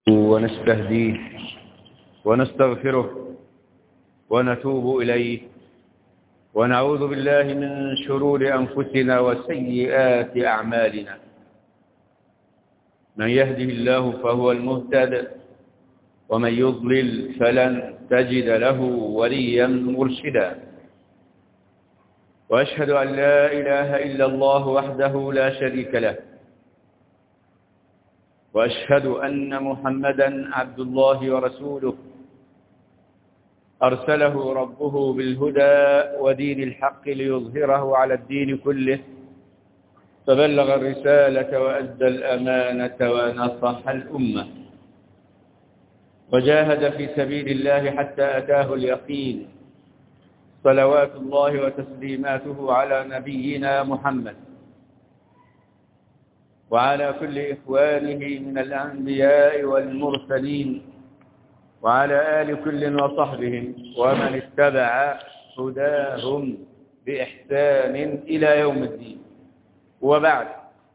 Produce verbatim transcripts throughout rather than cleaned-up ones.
ونستهديه ونستغفره ونتوب إليه ونعوذ بالله من شرور أنفسنا وسيئات أعمالنا. من يهده الله فهو المهتد ومن يضلل فلن تجد له وليا مرشدا. وأشهد أن لا إله إلا الله وحده لا شريك له، وأشهد أن محمدا عبد الله ورسوله أرسله ربه بالهدى ودين الحق ليظهره على الدين كله، فبلغ الرسالة وأدى الأمانة ونصح الأمة وجاهد في سبيل الله حتى أتاه اليقين. صلوات الله وتسليماته على نبينا محمد وعلى كل إخوانه من الأنبياء والمرسلين وعلى آل كل وصحبهم ومن اتبع هداهم بإحسان إلى يوم الدين. وبعد،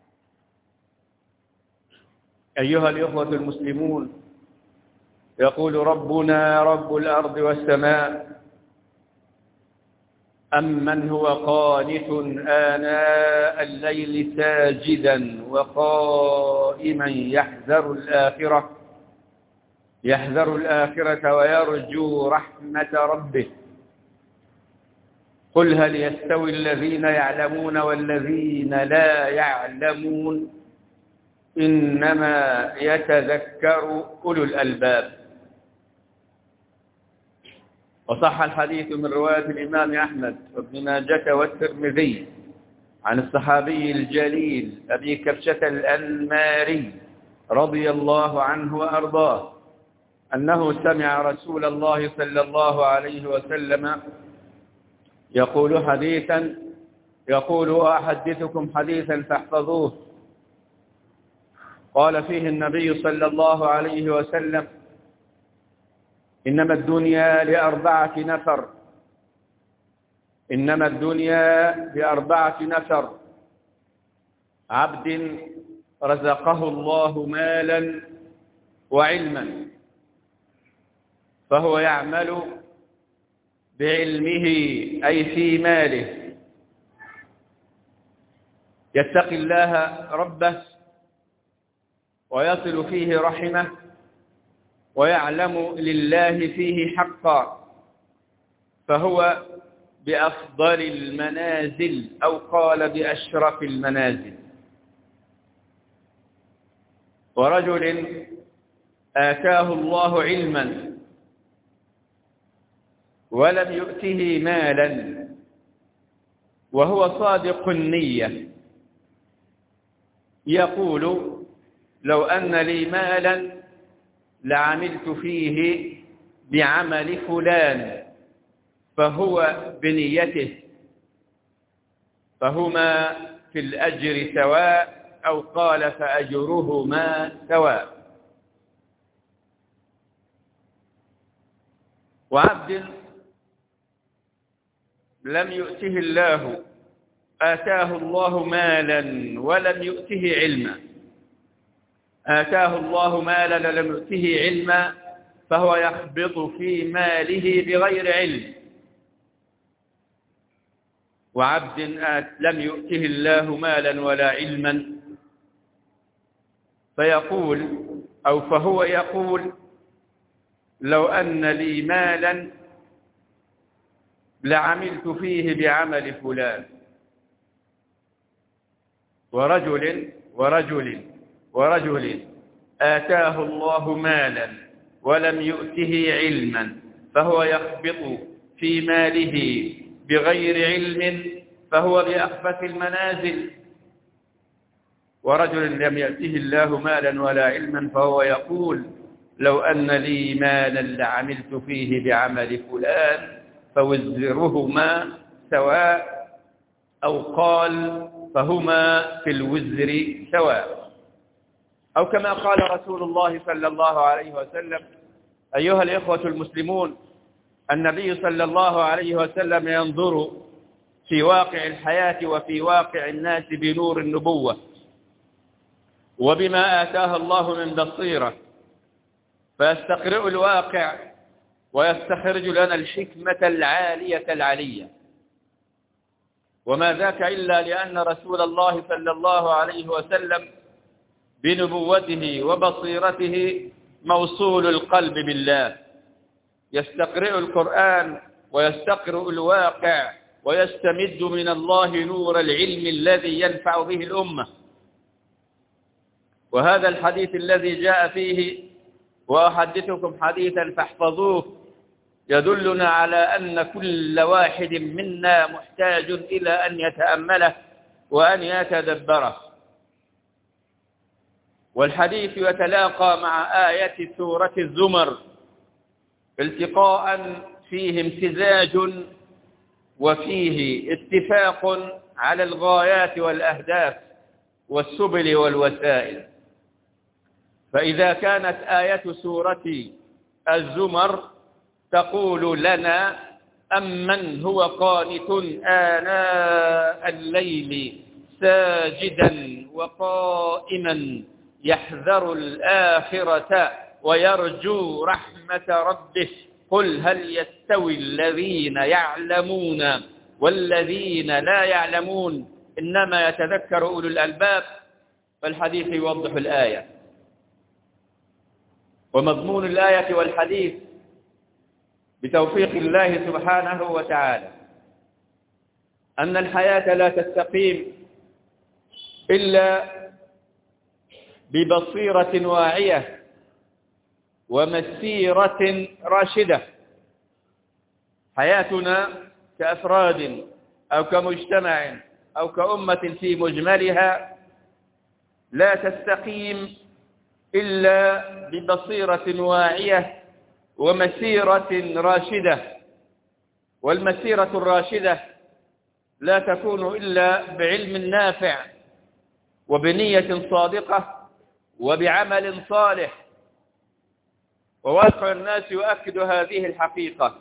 أيها الإخوة المسلمون، يقول ربنا رب الأرض والسماء: أمن هو قانت آناء الليل ساجدا وقائما يحذر الآخرة يحذر الآخرة ويرجو رحمة ربه. قل هل يستوي الذين يعلمون والذين لا يعلمون إنما يتذكر أولو الألباب. وصح الحديث من رواية الإمام أحمد وابن ماجة والترمذي عن الصحابي الجليل أبي كبشة الأنماري رضي الله عنه وأرضاه أنه سمع رسول الله صلى الله عليه وسلم يقول حديثا يقول: أحدثكم حديثا فاحفظوه. قال فيه النبي صلى الله عليه وسلم: إنما الدنيا لأربعة نفر إنما الدنيا لأربعة نفر عبد رزقه الله مالا وعلما فهو يعمل بعلمه أي في ماله، يتقي الله ربه ويصل فيه رحمه ويعلم لله فيه حقا، فهو بأفضل المنازل أو قال بأشرف المنازل. ورجل آتاه الله علما ولم يؤته مالا وهو صادق النية، يقول: لو أن لي مالا لعملت فيه بعمل فلان، فهو بنيته، فهما في الأجر سواء، أو قال فأجرهما سواء. وعبد لم يؤته الله آتاه الله مالا ولم يؤته علما آتاه الله مالا ولم يؤته علما فهو يخبط في ماله بغير علم. وعبد لم يؤته الله مالا ولا علما فيقول أو فهو يقول: لو أن لي مالا لعملت فيه بعمل فلان. ورجل ورجل ورجل آتاه الله مالا ولم يؤته علما فهو يخبط في ماله بغير علم فهو بأخبث المنازل. ورجل لم يأته الله مالا ولا علما فهو يقول: لو أن لي مالا لعملت فيه بعمل فلان فوزرهما سواء، أو قال فهما في الوزر سواء. أو كما قال رسول الله صلى الله عليه وسلم: أيها الإخوة المسلمون، النبي صلى الله عليه وسلم ينظر في واقع الحياة وفي واقع الناس بنور النبوة وبما آتاه الله من بصيرة، فيستقرئ الواقع ويستخرج لنا الحكمة العالية العلية. وما ذاك إلا لأن رسول الله صلى الله عليه وسلم بنبوته وبصيرته موصول القلب بالله، يستقرئ القرآن ويستقرئ الواقع ويستمد من الله نور العلم الذي ينفع به الأمة. وهذا الحديث الذي جاء فيه وأحدثكم حديثا فاحفظوه يدلنا على أن كل واحد منا محتاج إلى أن يتأمله وأن يتدبره. والحديث يتلاقى مع آية سورة الزمر التقاء فيه امتزاج وفيه اتفاق على الغايات والأهداف والسبل والوسائل. فإذا كانت آية سورة الزمر تقول لنا أمن هو قانت آناء الليل ساجدا وقائما يحذر الآخرة ويرجو رحمة ربه قل هل يستوي الذين يعلمون والذين لا يعلمون إنما يتذكر أولو الألباب. فالحديث يوضح الآية. ومضمون الآية والحديث بتوفيق الله سبحانه وتعالى أن الحياة لا تستقيم إلا ببصيرة واعية ومسيرة راشدة. حياتنا كأفراد أو كمجتمع أو كأمة في مجملها لا تستقيم إلا ببصيرة واعية ومسيرة راشدة. والمسيرة الراشدة لا تكون إلا بعلم نافع وبنية صادقة وبعمل صالح. وواقع الناس يؤكد هذه الحقيقة.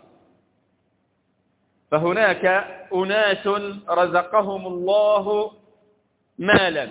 فهناك أناس رزقهم الله مالا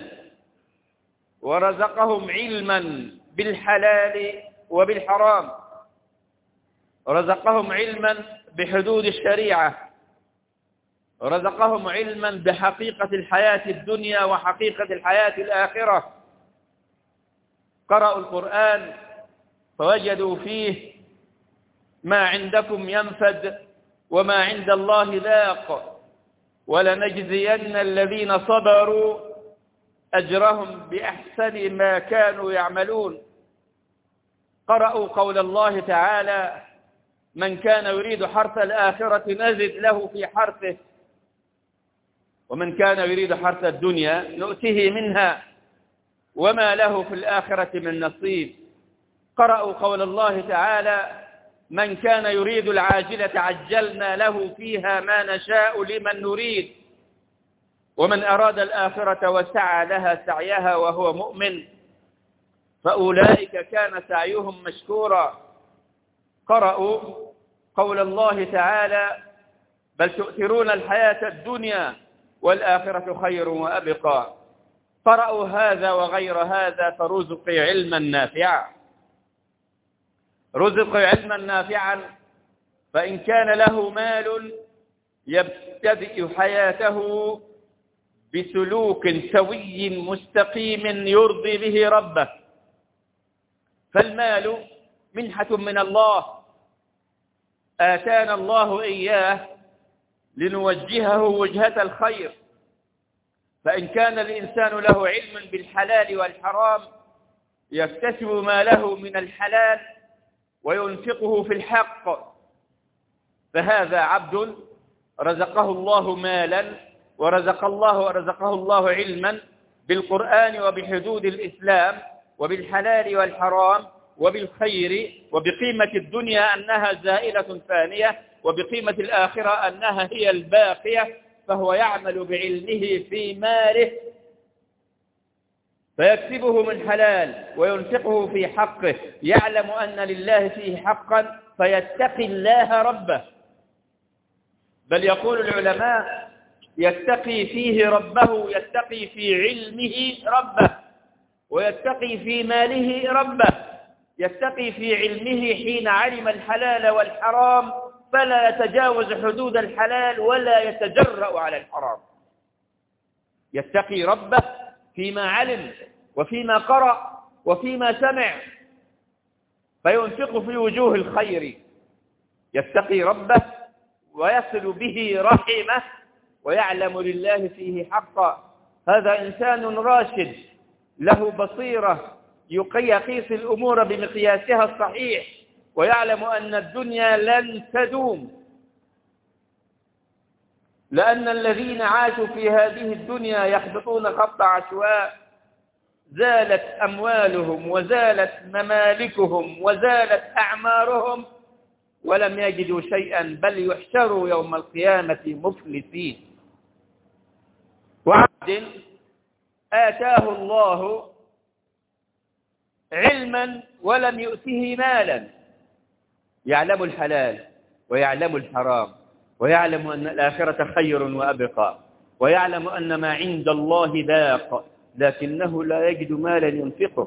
ورزقهم علما بالحلال وبالحرام، رزقهم علما بحدود الشريعة، رزقهم علما بحقيقة الحياة الدنيا وحقيقة الحياة الآخرة. قرأوا القرآن فوجدوا فيه ما عندكم ينفد وما عند الله ذاق ولنجزين الذين صبروا أجرهم بأحسن ما كانوا يعملون. قرأوا قول الله تعالى من كان يريد حرث الآخرة نزد له في حرثه ومن كان يريد حرث الدنيا نؤته منها وما له في الآخرة من نصيب. قرأوا قول الله تعالى من كان يريد العاجلة عجلنا له فيها ما نشاء لمن نريد ومن أراد الآخرة وسعى لها سعيها وهو مؤمن فأولئك كان سعيهم مشكورا. قرأوا قول الله تعالى بل تؤثرون الحياة الدنيا والآخرة خير وأبقى. قرأوا هذا وغير هذا فرزق علما نافعا. رزق علما نافعا فإن كان له مال يبتدئ حياته بسلوك سوي مستقيم يرضي به ربه. فالمال منحة من الله آتانا الله إياه لنوجهه وجهة الخير. فإن كان الإنسان له علم بالحلال والحرام يكتسب ما له من الحلال وينفقه في الحق فهذا عبد رزقه الله مالا ورزق الله ورزقه الله علما بالقرآن وبحدود الإسلام وبالحلال والحرام وبالخير وبقيمة الدنيا أنها زائلة فانية وبقيمة الآخرة أنها هي الباقية. فهو يعمل بعلمه في ماله فيكسبه من حلال وينفقه في حقه يعلم أن لله فيه حقا فيتقي الله ربه. بل يقول العلماء يتقي فيه ربه يتقي في علمه ربه ويتقي في ماله ربه. يتقي في علمه حين علم الحلال والحرام فلا يتجاوز حدود الحلال ولا يتجرأ على الحرام. يتقي ربه فيما علم وفيما قرأ وفيما سمع فينفق في وجوه الخير. يتقي ربه ويصل به رحمه ويعلم لله فيه حقا. هذا إنسان راشد له بصيرة يقيس الأمور بمقياسها الصحيح ويعلم أن الدنيا لن تدوم، لأن الذين عاشوا في هذه الدنيا يخبطون خبط عشواء. زالت أموالهم وزالت ممالكهم وزالت أعمارهم ولم يجدوا شيئا، بل يحشروا يوم القيامة مفلسين. وعبد آتاه الله علما ولم يؤته مالا، يعلم الحلال ويعلم الحرام ويعلم أن الآخرة خير وأبقى ويعلم أن ما عند الله باق، لكنه لا يجد مالا ينفقه،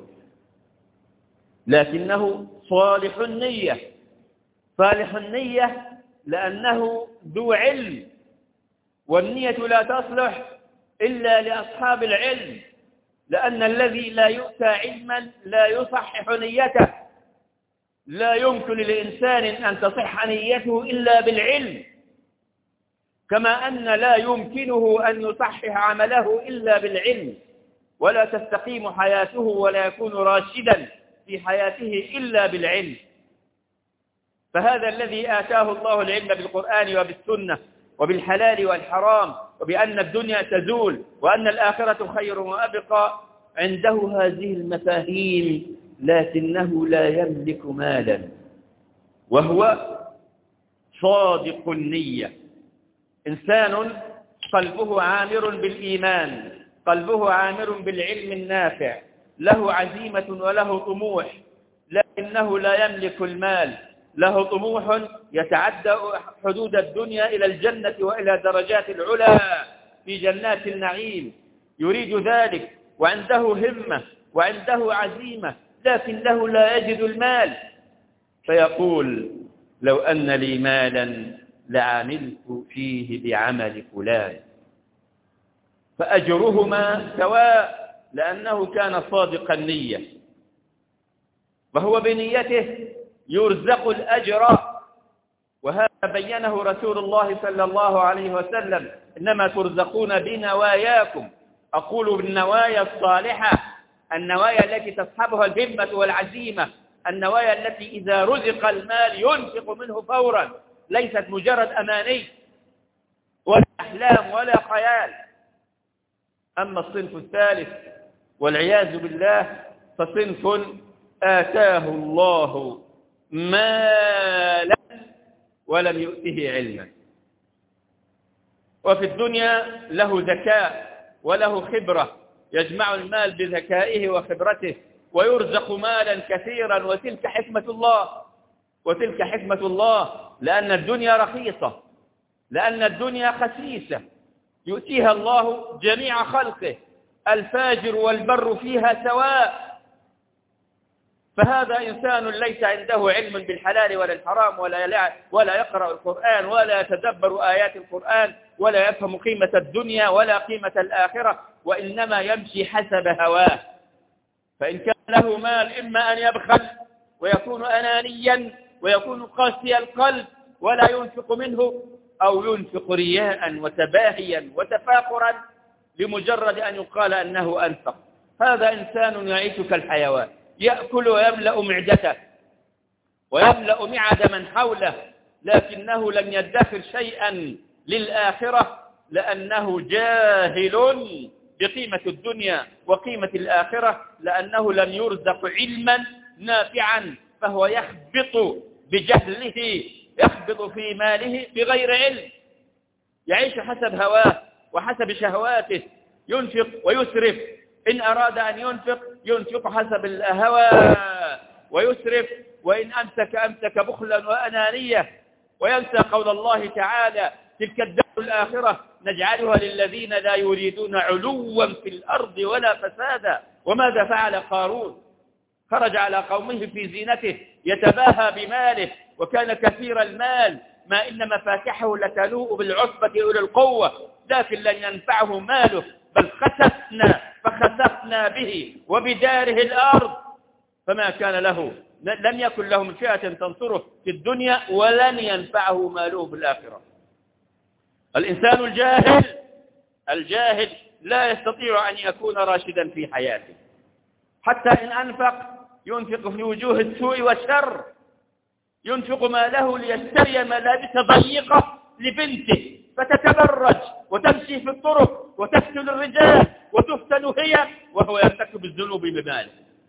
لكنه صالح النية. صالح النية لأنه ذو علم، والنية لا تصلح إلا لأصحاب العلم، لأن الذي لا يؤتى علما لا يصحح نيته. لا يمكن للإنسان أن تصح نيته إلا بالعلم، كما أن لا يمكنه أن يصحح عمله إلا بالعلم، ولا تستقيم حياته ولا يكون راشدا في حياته إلا بالعلم. فهذا الذي آتاه الله العلم بالقرآن وبالسنة وبالحلال والحرام وبأن الدنيا تزول وأن الآخرة خير وأبقى، عنده هذه المفاهيم، لكنه لا يملك مالا، وهو صادق النية. إنسان قلبه عامر بالإيمان، قلبه عامر بالعلم النافع، له عزيمة وله طموح، لكنه لا يملك المال. له طموح يتعدى حدود الدنيا إلى الجنة وإلى درجات العلا في جنات النعيم، يريد ذلك وعنده همة وعنده عزيمة، لكنه لا يجد المال، فيقول لو أن لي مالا لعملت فيه بعمل فلان، فأجرهما سواء، لأنه كان صادق النية، وهو بنيته يرزق الأجر. وهذا بينه رسول الله صلى الله عليه وسلم: إنما ترزقون بنواياكم. أقول بالنوايا الصالحة، النوايا التي تصحبها الهمة والعزيمة، النوايا التي إذا رزق المال ينفق منه فورا، ليست مجرد أماني ولا أحلام ولا خيال. أما الصنف الثالث والعياذ بالله فصنف آتاه الله مالا ولم يؤته علما، وفي الدنيا له ذكاء وله خبرة، يجمع المال بذكائه وخبرته ويرزق مالا كثيرا، وتلك حكمة الله، وتلك حكمة الله، لأن الدنيا رخيصة، لأن الدنيا خسيسة، يؤتيها الله جميع خلقه، الفاجر والبر فيها سواء. فهذا إنسان ليس عنده علم بالحلال ولا الحرام، ولا ولا يقرأ القرآن ولا يتدبر آيات القرآن ولا يفهم قيمة الدنيا ولا قيمة الآخرة، وإنما يمشي حسب هواه. فإن كان له مال إما أن يبخل ويكون أنانيا ويكون قاسي القلب ولا ينفق منه، أو ينفق رياء وتباهيا وتفاخرا لمجرد أن يقال أنه أنفق. هذا إنسان يعيش كالحيوان، يأكل ويملأ معدته ويملأ معد من حوله، لكنه لم يدخر شيئا للآخرة، لأنه جاهل بقيمة الدنيا وقيمة الآخرة، لأنه لم يرزق علما نافعا، فهو يخبط بجهله، يخبط في ماله بغير علم، يعيش حسب هواه وحسب شهواته، ينفق ويسرف، إن أراد أن ينفق ينفق حسب الهوى ويسرف، وإن أمسك أمسك بخلا وأنانية، وينسى قول الله تعالى: تلك الدار الآخرة نجعلها للذين لا يريدون علوا في الأرض ولا فسادا. وماذا فعل قارون؟ خرج على قومه في زينته يتباهى بماله، وكان كثير المال، ما إن مفاتحه لتنوء بالعصبة أولي القوة، لكن لن ينفعه ماله، بل خسفنا فخسفنا به وبداره الأرض، فما كان له، لم يكن له من فئة تنصره في الدنيا، ولن ينفعه ماله في الآخرة. الإنسان الجاهل الجاهل لا يستطيع أن يكون راشدا في حياته، حتى إن أنفق ينفق في وجوه السوء والشر، ينفق ماله ليشتري ملابس ضيقة لبنته فتتبرج وتمشي في الطرق وتفتن الرجال وتفتن هي، وهو يرتكب الذنوب بماله.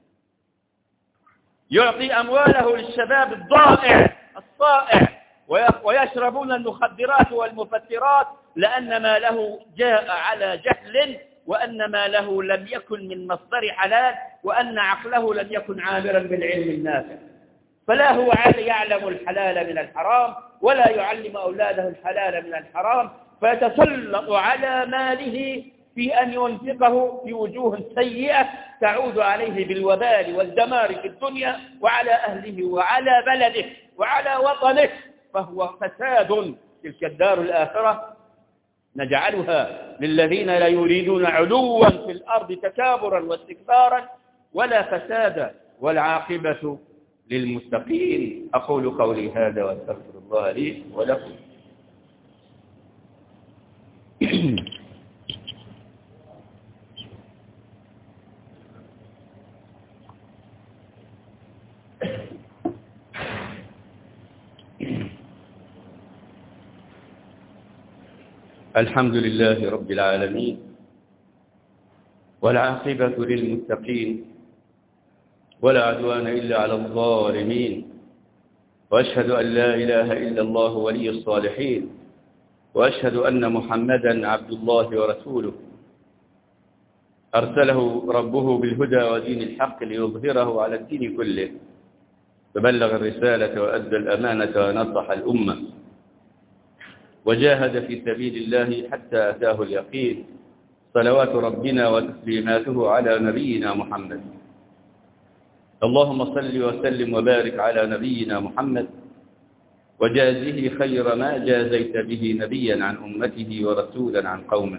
يعطي أمواله للشباب الضائع الصائع ويشربون المخدرات والمفترات، لأن ماله جاء على جهل، وأن ماله لم يكن من مصدر حلال، وأن عقله لم يكن عامرا بالعلم النافع، فلا هو يعلم الحلال من الحرام ولا يعلم أولاده الحلال من الحرام، فيتسلط على ماله في أن ينفقه في وجوه سيئة تعود عليه بالوبال والدمار في الدنيا وعلى أهله وعلى بلده وعلى وطنه، فهو فساد. تلك الدار الآخرة نجعلها للذين لا يريدون علوا في الأرض تكابرا واستكبارا ولا فسادا، والعاقبة للمتقين. أقول قولي هذا وأستغفر الله لي ولكم. الحمد لله رب العالمين، والعاقبة للمتقين، ولا عدوان إلا على الظالمين، وأشهد أن لا إله إلا الله ولي الصالحين، وأشهد أن محمدا عبد الله ورسوله أرسله ربه بالهدى ودين الحق ليظهره على الدين كله، فبلغ الرسالة وأدى الأمانة ونصح الأمة، وجاهد في سبيل الله حتى أتاه اليقين، صلوات ربنا وتسليماته على نبينا محمد. اللهم صل وسلم وبارك على نبينا محمد، وجازه خير ما جازيت به نبيا عن أمته ورسولا عن قومه.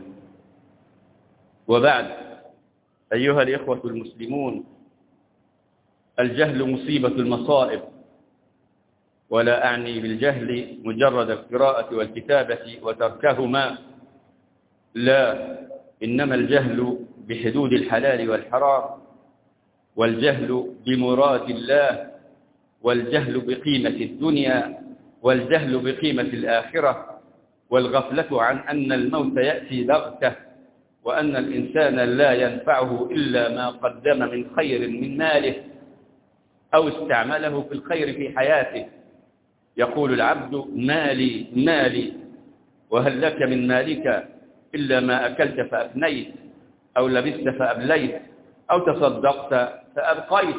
وبعد، أيها الإخوة المسلمون، الجهل مصيبة المصائب، ولا أعني بالجهل مجرد القراءة والكتابة وتركهما، لا، إنما الجهل بحدود الحلال والحرام، والجهل بمراد الله، والجهل بقيمة الدنيا، والجهل بقيمة الآخرة، والغفلة عن أن الموت يأتي بغتة، وأن الإنسان لا ينفعه إلا ما قدم من خير من ماله أو استعمله في الخير في حياته. يقول العبد: مالي مالي، وهل لك من مالك إلا ما أكلت فأفنيت، أو لبست فأبليت، أو تصدقت فأبقيت.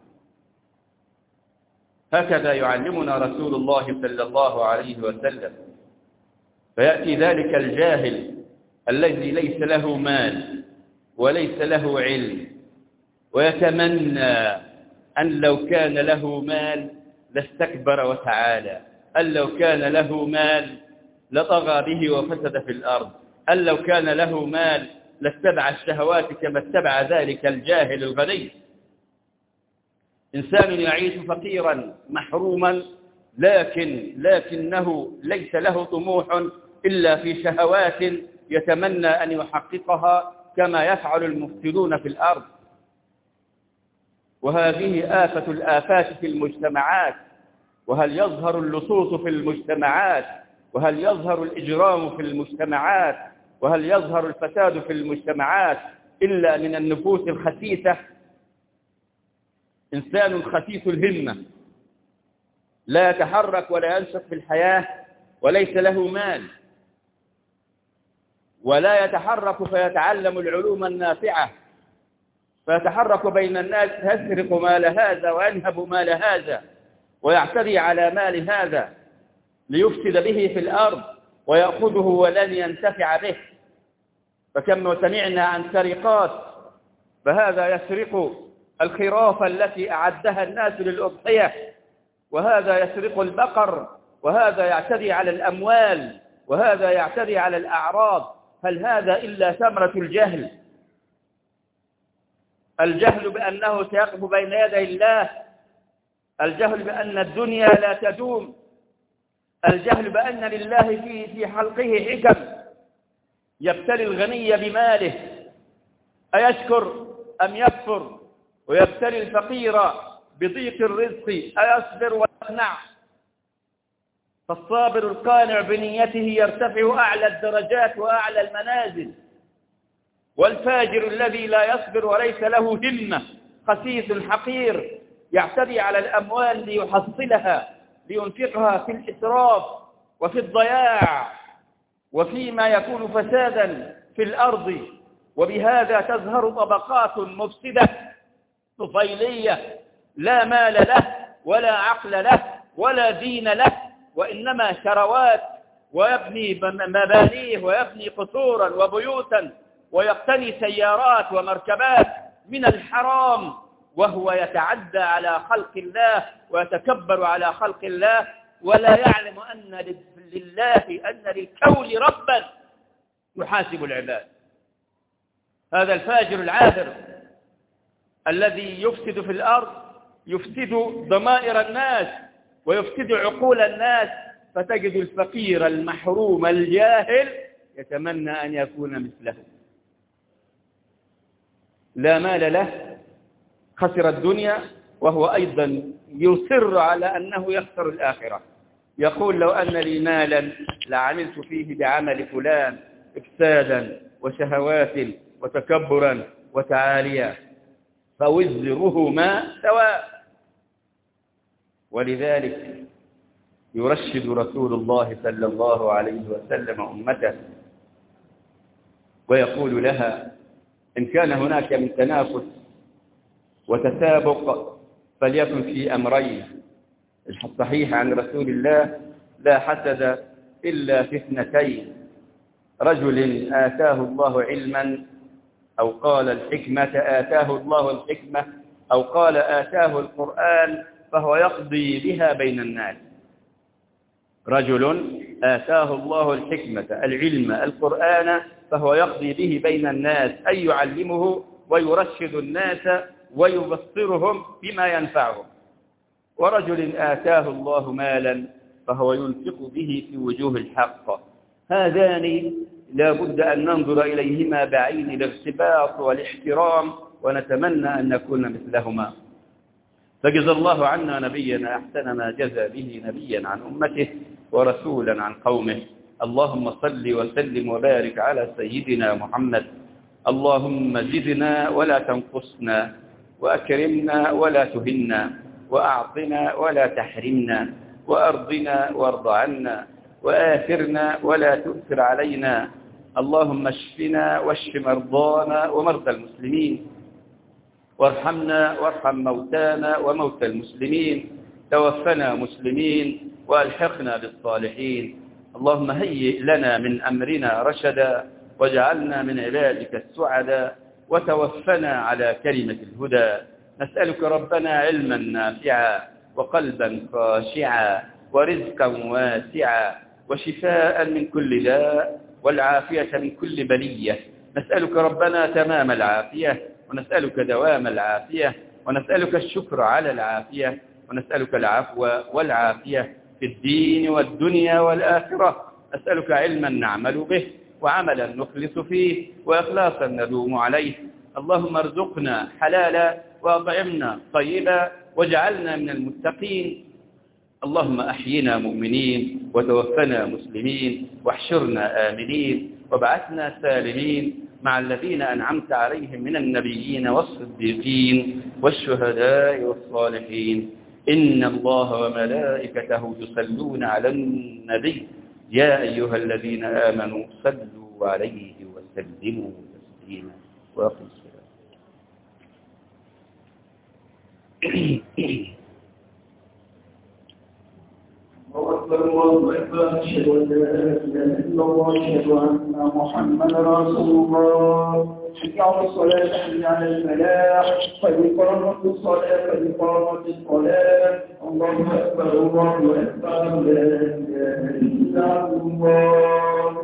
هكذا يعلمنا رسول الله صلى الله عليه وسلم. فيأتي ذلك الجاهل الذي ليس له مال وليس له علم، ويتمنى أن لو كان له مال لاستكبر وتعالى، أن لو كان له مال لطغى به وفسد في الأرض، أن لو كان له مال لاتبع الشهوات كما اتبع ذلك الجاهل الغني. إنسان يعيش فقيرا محروما، لكن لكنه ليس له طموح إلا في شهوات يتمنى أن يحققها كما يفعل المفسدون في الأرض. وهذه آفة الآفات في المجتمعات. وهل يظهر اللصوص في المجتمعات؟ وهل يظهر الإجرام في المجتمعات؟ وهل يظهر الفساد في المجتمعات إلا من النفوس الخسيسة؟ إنسان خسيس الهمة لا يتحرك ولا ينشط في الحياة، وليس له مال، ولا يتحرك فيتعلم العلوم النافعة، فيتحرك بين الناس، يسرق مال هذا وينهب مال هذا ويعتدي على مال هذا ليفسد به في الأرض ويأخذه ولن ينتفع به. فكم سمعنا عن سرقات، فهذا يسرق الخرافة التي أعدها الناس للأضحية، وهذا يسرق البقر، وهذا يعتدي على الأموال، وهذا يعتدي على الأعراض. هل هذا إلا ثمرة الجهل؟ الجهل بأنه سيقف بين يدي الله، الجهل بأن الدنيا لا تدوم، الجهل بأن لله في في حلقه حكم يبتلي الغني بماله أيشكر أم يكفر، ويبتلي الفقير بضيق الرزق أيصبر ويقنع. فالصابر القانع بنيته يرتفع أعلى الدرجات وأعلى المنازل، والفاجر الذي لا يصبر وليس له همة خسيس حقير يعتدي على الأموال ليحصلها لينفقها في الإسراف وفي الضياع وفيما يكون فسادا في الأرض. وبهذا تظهر طبقات مفسدة طفيلية لا مال له ولا عقل له ولا دين له، وإنما شروات، ويبني مبانيه ويبني قصورا وبيوتا ويقتني سيارات ومركبات من الحرام، وهو يتعدى على خلق الله ويتكبر على خلق الله، ولا يعلم أن لله أن للكون ربا يحاسب العباد. هذا الفاجر العاثر الذي يفسد في الأرض يفسد ضمائر الناس ويفسد عقول الناس، فتجد الفقير المحروم الجاهل يتمنى أن يكون مثله، لا مال له، خسر الدنيا، وهو أيضا يصر على أنه يخسر الآخرة. يقول لو أن لي مالا لعملت فيه بعمل فلان إفسادا وشهوات وتكبرا وتعاليا فوزرهما سواء. ولذلك يرشد رسول الله صلى الله عليه وسلم أمته ويقول لها: إن كان هناك من تنافس وتسابق فليكن في أمرين. الصحيح عن رسول الله: لا حسد إلا في اثنتين، رجل آتاه الله علما، أو قال الحكمة آتاه الله الحكمة، أو قال آتاه القرآن فهو يقضي بها بين الناس. رجل آتاه الله الحكمة العلم القرآن فهو يقضي به بين الناس، أي يعلمه ويرشد الناس ويبصرهم بما ينفعهم. ورجل آتاه الله مالا فهو ينفق به في وجوه الحق. هذان لا بد أن ننظر إليهما بعين الارتباط والاحترام، ونتمنى أن نكون مثلهما. فجزى الله عنا نبينا أحسن ما جزى به نبيا عن أمته ورسولا عن قومه. اللهم صل وسلم وبارك على سيدنا محمد. اللهم زدنا ولا تنقصنا، وأكرمنا ولا تهنا، وأعطنا ولا تحرمنا، وأرضنا وارض عنا، وآثرنا ولا تؤثر علينا. اللهم اشفنا واشف مرضانا ومرضى المسلمين، وارحمنا وارحم موتانا وموتى المسلمين، توفنا مسلمين وألحقنا بالصالحين. اللهم هيئ لنا من أمرنا رشدا، واجعلنا من عبادك السعداء، وتوفنا على كلمة الهدى. نسألك ربنا علما نافعا، وقلبا خاشعا، ورزقا واسعا، وشفاء من كل داء، والعافية من كل بلية. نسألك ربنا تمام العافية، ونسألك دوام العافية، ونسألك الشكر على العافية، ونسألك العفو والعافية في الدين والدنيا والآخرة. نسألك علما نعمل به، وعملا نخلص فيه، وإخلاصا ندوم عليه. اللهم ارزقنا حلالا، وأطعمنا طيبا، واجعلنا من المتقين. اللهم أحينا مؤمنين، وتوفنا مسلمين، واحشرنا آمنين، وابعثنا سالمين مع الذين أنعمت عليهم من النبيين والصديقين والشهداء والصالحين. إن الله وملائكته يصلون على النبي يا أيها الذين آمنوا صلوا عليه وسلموا تسليما. وأقم الصلاة. أكبر الله أكبر أشهد أن لا إله إلا الله أشهد أن محمدا رسول الله حي على الصلاة حي على الفلاح قد قامت الصلاة قد قامت الصلاة الله أكبر الله أكبر لا إله إلا الله.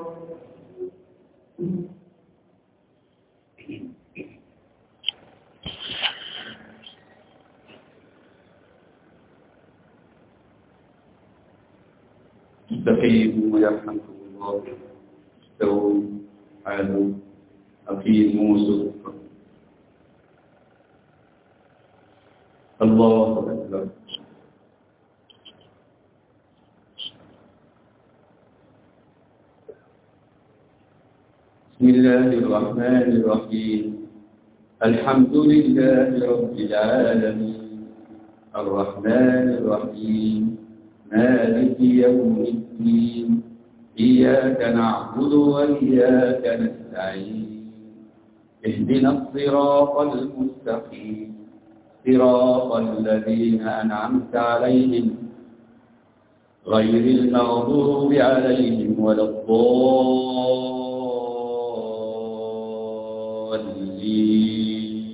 استقيموا يرحمكم الله. استووا عادوا أقيموا صدقا. الله أكبر. بسم الله الرحمن الرحيم. الحمد لله رب العالمين الرحمن الرحيم مالك يوم الدين إياك نعبد وإياك نستعين اهدنا الصراط المستقيم صراط الذين أنعمت عليهم غير المغضوب عليهم ولا الضالين.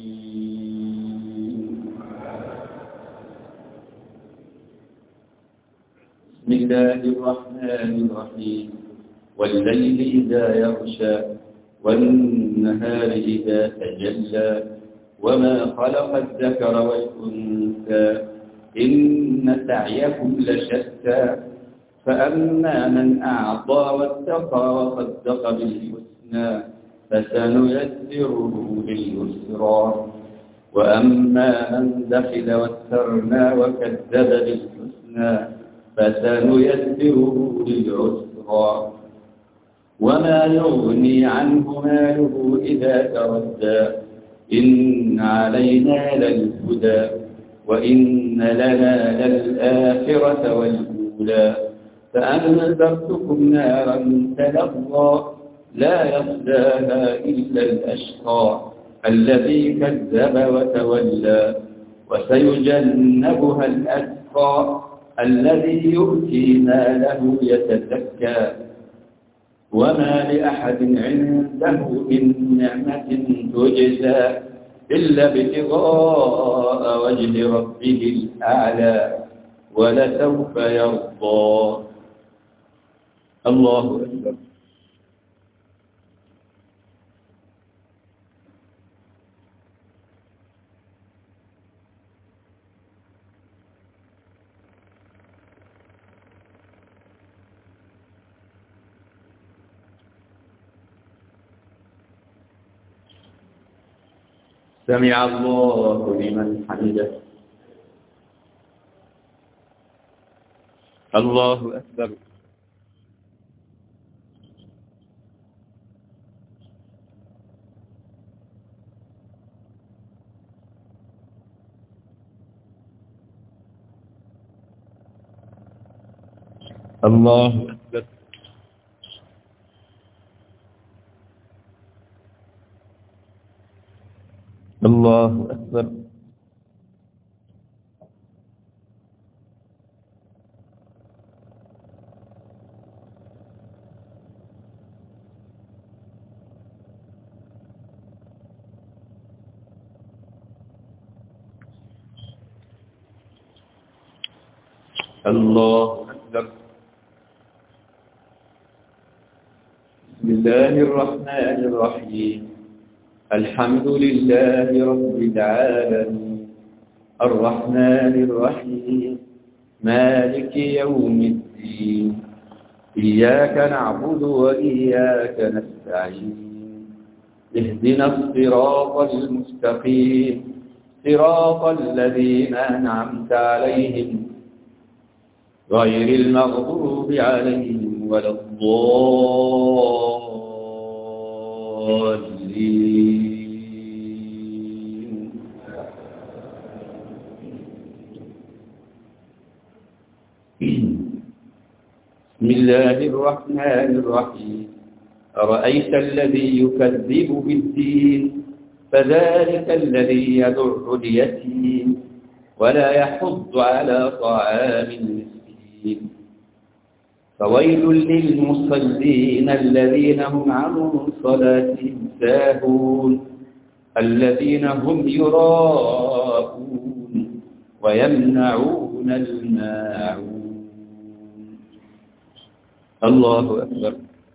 بسم الله الرحمن الرحيم. والليل إذا يغشى والنهار إذا تجلى وما خلق الذكر والأنثى إن سعيكم لشتى فأما من أعطى واتقى وصدق بالحسنى فسنيسره لليسرى وأما من بخل واستغنى وكذب بالحسنى فسنيسره للعسرى وما يغني عنه ماله إذا تردى إن علينا للهدى وإن لنا للآخرة والأولى فأنذرتكم نارا تلظى لا يصلاها إلا الأشقى الذي كذب وتولى وسيجنبها الأتقى الذي يؤتي ماله يتزكى وما لأحد عنده من نعمة تجزى إلا ابتغاء وجه ربه الأعلى ولسوف يرضى. الله أكبر. سمع الله لمن حمده. الله أكبر. الله أكبر. الله أكبر. الله أكبر. بسم الله الرحمن الرحيم. الحمد لله رب العالمين الرحمن الرحيم مالك يوم الدين إياك نعبد وإياك نستعين اهدنا الصراط المستقيم صراط الذين أنعمت عليهم غير المغضوب عليهم ولا الضالين. بسم الله الرحمن الرحيم أرأيت الذي يكذب بالدين فذلك الذي يدع اليتيم ولا يحض على طعام المسكين فويل للمصلين الذين هم عن صلاتهم ساهون الذين هم يراءون ويمنعون الماعون. الله أكبر.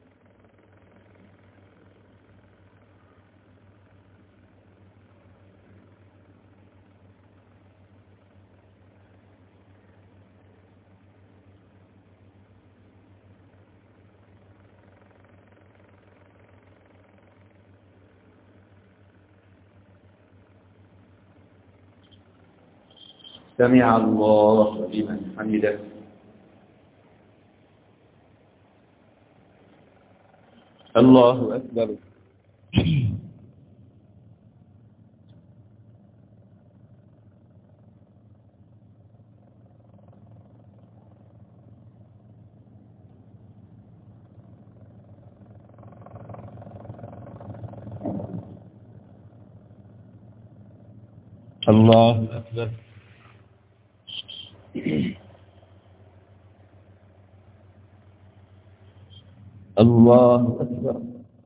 سمع الله لمن حمده. الله أكبر. الله أكبر. الله أكبر.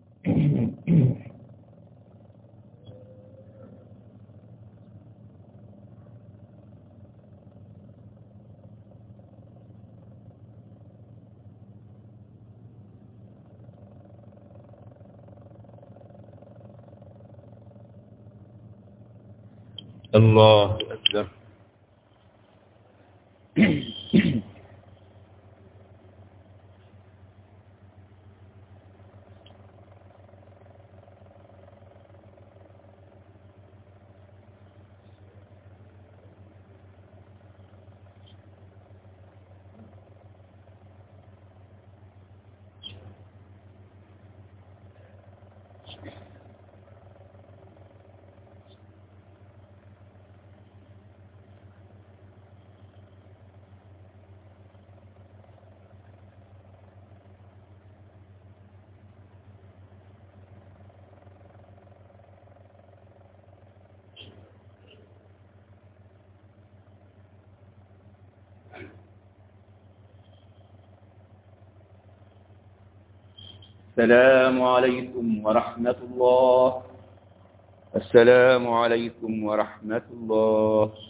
الله أكبر. السلام عليكم ورحمة الله. السلام عليكم ورحمة الله.